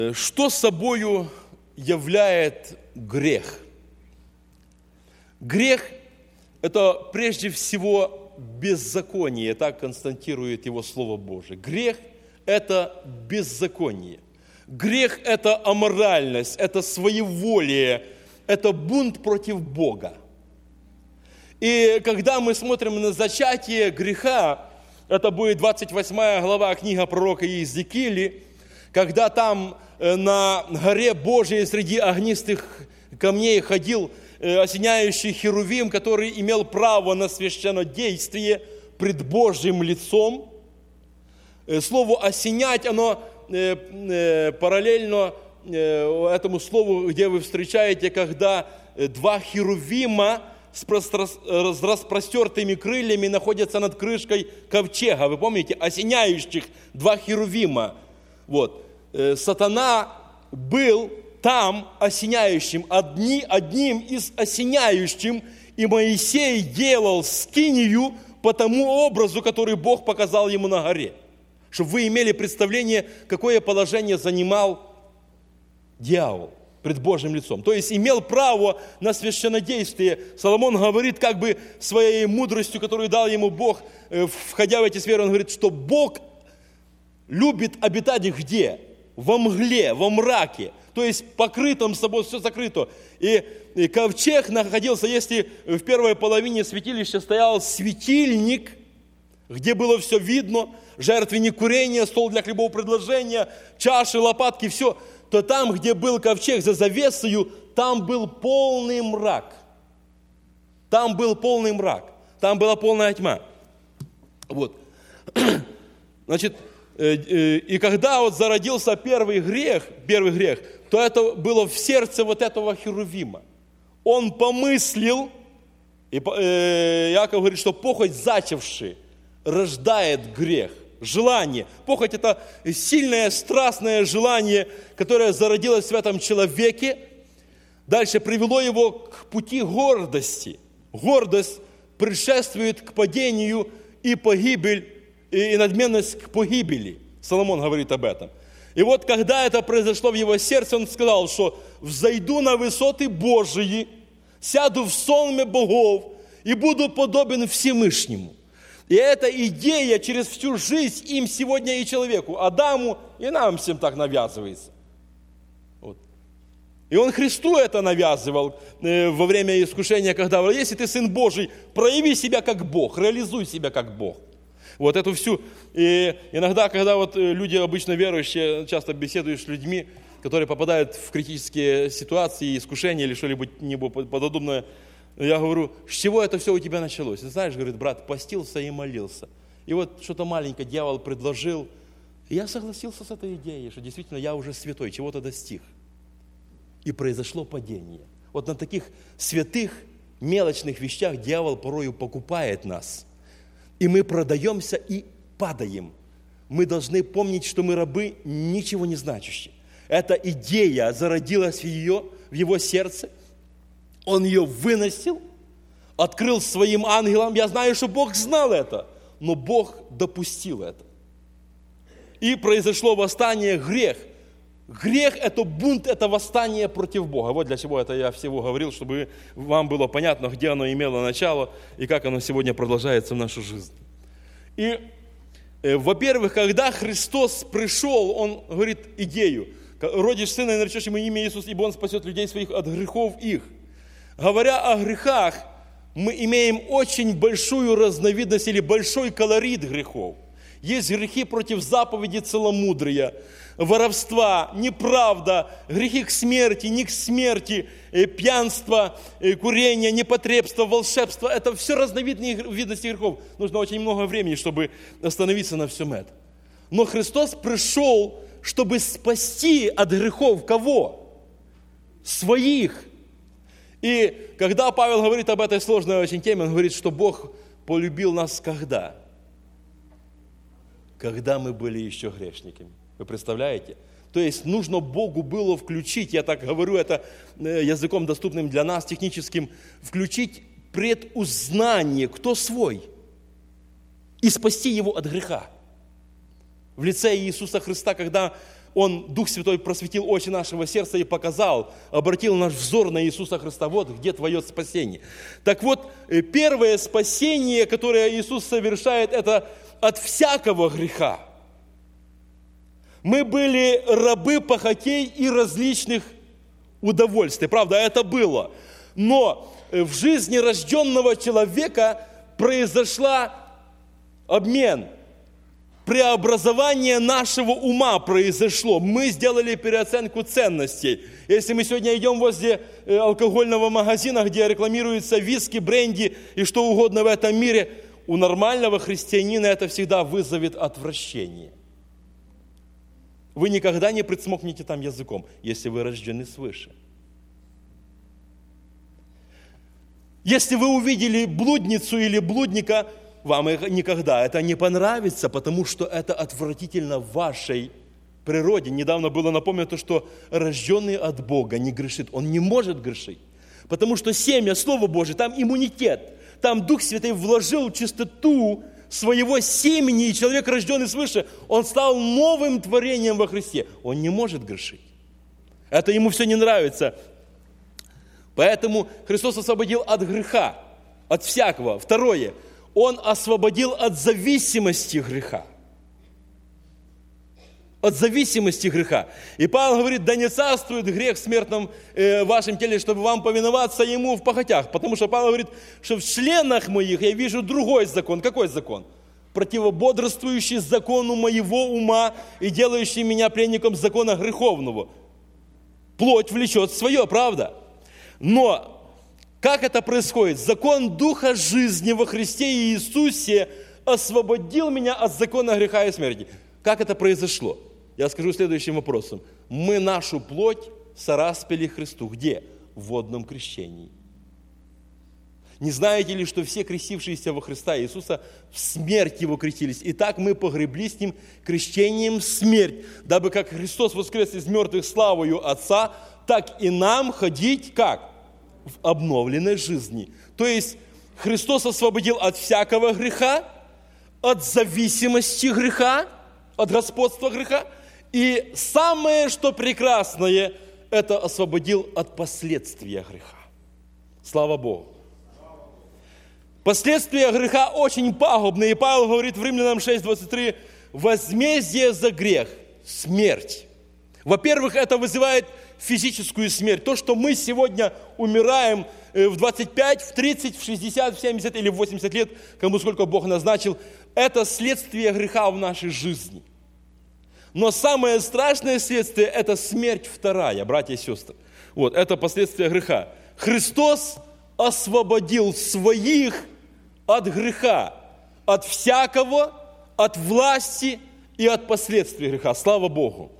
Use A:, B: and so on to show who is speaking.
A: Что собою являет грех? Грех – это прежде всего беззаконие, так констатирует его Слово Божие. Грех – это беззаконие. Грех – это аморальность, это своеволие, это бунт против Бога. И когда мы смотрим на зачатие греха, это будет 28 глава книга пророка Иезекииля, когда там на горе Божией среди огнистых камней ходил осеняющий херувим, который имел право на священнодействие пред Божьим лицом. Слово «осенять», оно параллельно этому слову, где вы встречаете, когда два херувима с распростертыми крыльями находятся над крышкой ковчега. Вы помните? Осеняющих два херувима. Вот. Сатана был там осеняющим, одним из осеняющим, и Моисей делал скинию по тому образу, который Бог показал ему на горе. Чтобы вы имели представление, какое положение занимал дьявол пред Божьим лицом. То есть имел право на священнодействие. Соломон говорит как бы своей мудростью, которую дал ему Бог, входя в эти сферы, он говорит, что Бог любит обитать где? Во мгле, во мраке. То есть покрытым собой, все закрыто. И ковчег находился, если в первой половине святилища стоял светильник, где было все видно, жертвенник курения, стол для хлебопредложения, чаши, лопатки, все, то там, где был ковчег за завесою, там был полный мрак. Там был полный мрак. Там была полная тьма. Вот. Значит, и когда вот зародился первый грех, то это было в сердце вот этого херувима. Он помыслил, и Иаков говорит, что похоть зачавши рождает грех. Желание. Похоть – это сильное, страстное желание, которое зародилось в этом человеке. Дальше привело его к пути гордости. Гордость предшествует к падению и погибель, и надменность к погибели. Соломон говорит об этом. И вот когда это произошло в его сердце, он сказал, что «взойду на высоты Божии, сяду в сонме богов и буду подобен Всевышнему». И эта идея через всю жизнь им сегодня и человеку, Адаму, и нам всем так навязывается. Вот. И он Христу это навязывал во время искушения, когда говорил, если ты Сын Божий, прояви себя как Бог, реализуй себя как Бог. Вот эту всю. И иногда, когда вот люди обычно верующие, часто беседуешь с людьми, которые попадают в критические ситуации, искушения или что-либо подобное, я говорю, с чего это все у тебя началось? Ты знаешь, говорит, брат, постился и молился. И вот что-то маленькое дьявол предложил. И я согласился с этой идеей, что действительно я уже святой, чего-то достиг. И произошло падение. Вот на таких святых, мелочных вещах дьявол порою покупает нас. И мы продаемся и падаем. Мы должны помнить, что мы рабы ничего не значащие. Эта идея зародилась в его сердце. Он ее выносил, открыл своим ангелам. Я знаю, что Бог знал это, но Бог допустил это. И произошло восстание, грех. Грех – это бунт, это восстание против Бога. Вот для чего это я всего говорил, чтобы вам было понятно, где оно имело начало и как оно сегодня продолжается в нашу жизнь. И, во-первых, когда Христос пришел, Он говорит идею. «Родишь сына и наречешь ему имя Иисус, ибо он спасет людей своих от грехов их». Говоря о грехах, мы имеем очень большую разновидность или большой колорит грехов. Есть грехи против заповеди целомудрия, воровства, неправда, грехи к смерти, не к смерти, пьянство, курение, непотребство, волшебство. Это все разновидные видности грехов. Нужно очень много времени, чтобы остановиться на всем этом. Но Христос пришел, чтобы спасти от грехов кого? Своих. И когда Павел говорит об этой сложной очень теме, он говорит, что Бог полюбил нас когда? Когда мы были еще грешниками. Вы представляете? То есть нужно Богу было включить, я так говорю это языком доступным для нас, техническим, включить предузнание, кто свой, и спасти его от греха. В лице Иисуса Христа, когда Дух Святой просветил очи нашего сердца и показал, обратил наш взор на Иисуса Христа. Вот где твое спасение. Так вот, первое спасение, которое Иисус совершает, это от всякого греха. Мы были рабы похотей и различных удовольствий. Правда, это было. Но в жизни рожденного человека произошла обмен. Преобразование нашего ума произошло. Мы сделали переоценку ценностей. Если мы сегодня идем возле алкогольного магазина, где рекламируются виски, бренди и что угодно в этом мире, у нормального христианина это всегда вызовет отвращение. Вы никогда не прицмокнете там языком, если вы рождены свыше. Если вы увидели блудницу или блудника, вам никогда это не понравится, потому что это отвратительно в вашей природе. Недавно было напомнено, что рожденный от Бога не грешит. Он не может грешить, потому что семя, Слово Божие, там иммунитет. Там Дух Святой вложил чистоту своего семени, и человек, рожденный свыше, он стал новым творением во Христе. Он не может грешить. Это ему все не нравится. Поэтому Христос освободил от греха, от всякого. Второе. Он освободил от зависимости греха. От зависимости греха. И Павел говорит, да не царствует грех в смертном вашем теле, чтобы вам повиноваться ему в похотях. Потому что Павел говорит, что в членах моих я вижу другой закон. Какой закон? Противободрствующий закону моего ума и делающий меня пленником закона греховного. Плоть влечет свое, правда? Но как это происходит? Закон Духа жизни во Христе Иисусе освободил меня от закона греха и смерти. Как это произошло? Я скажу следующим вопросом. Мы нашу плоть сораспяли Христу. Где? В водном крещении. Не знаете ли, что все крестившиеся во Христа Иисуса в смерть Его крестились? Итак, мы погребли с Ним крещением в смерть, дабы как Христос воскрес из мертвых славою Отца, так и нам ходить как? В обновленной жизни. То есть Христос освободил от всякого греха, от зависимости греха, от господства греха. И самое, что прекрасное, это освободил от последствия греха. Слава Богу. Последствия греха очень пагубные. И Павел говорит в Римлянам 6:23, возмездие за грех – смерть. Во-первых, это вызывает физическую смерть. То, что мы сегодня умираем в 25, в 30, в 60, в 70 или в 80 лет, кому сколько Бог назначил, это следствие греха в нашей жизни. Но самое страшное следствие – это смерть вторая, братья и сестры. Вот, это последствия греха. Христос освободил своих от греха, от всякого, от власти и от последствий греха. Слава Богу.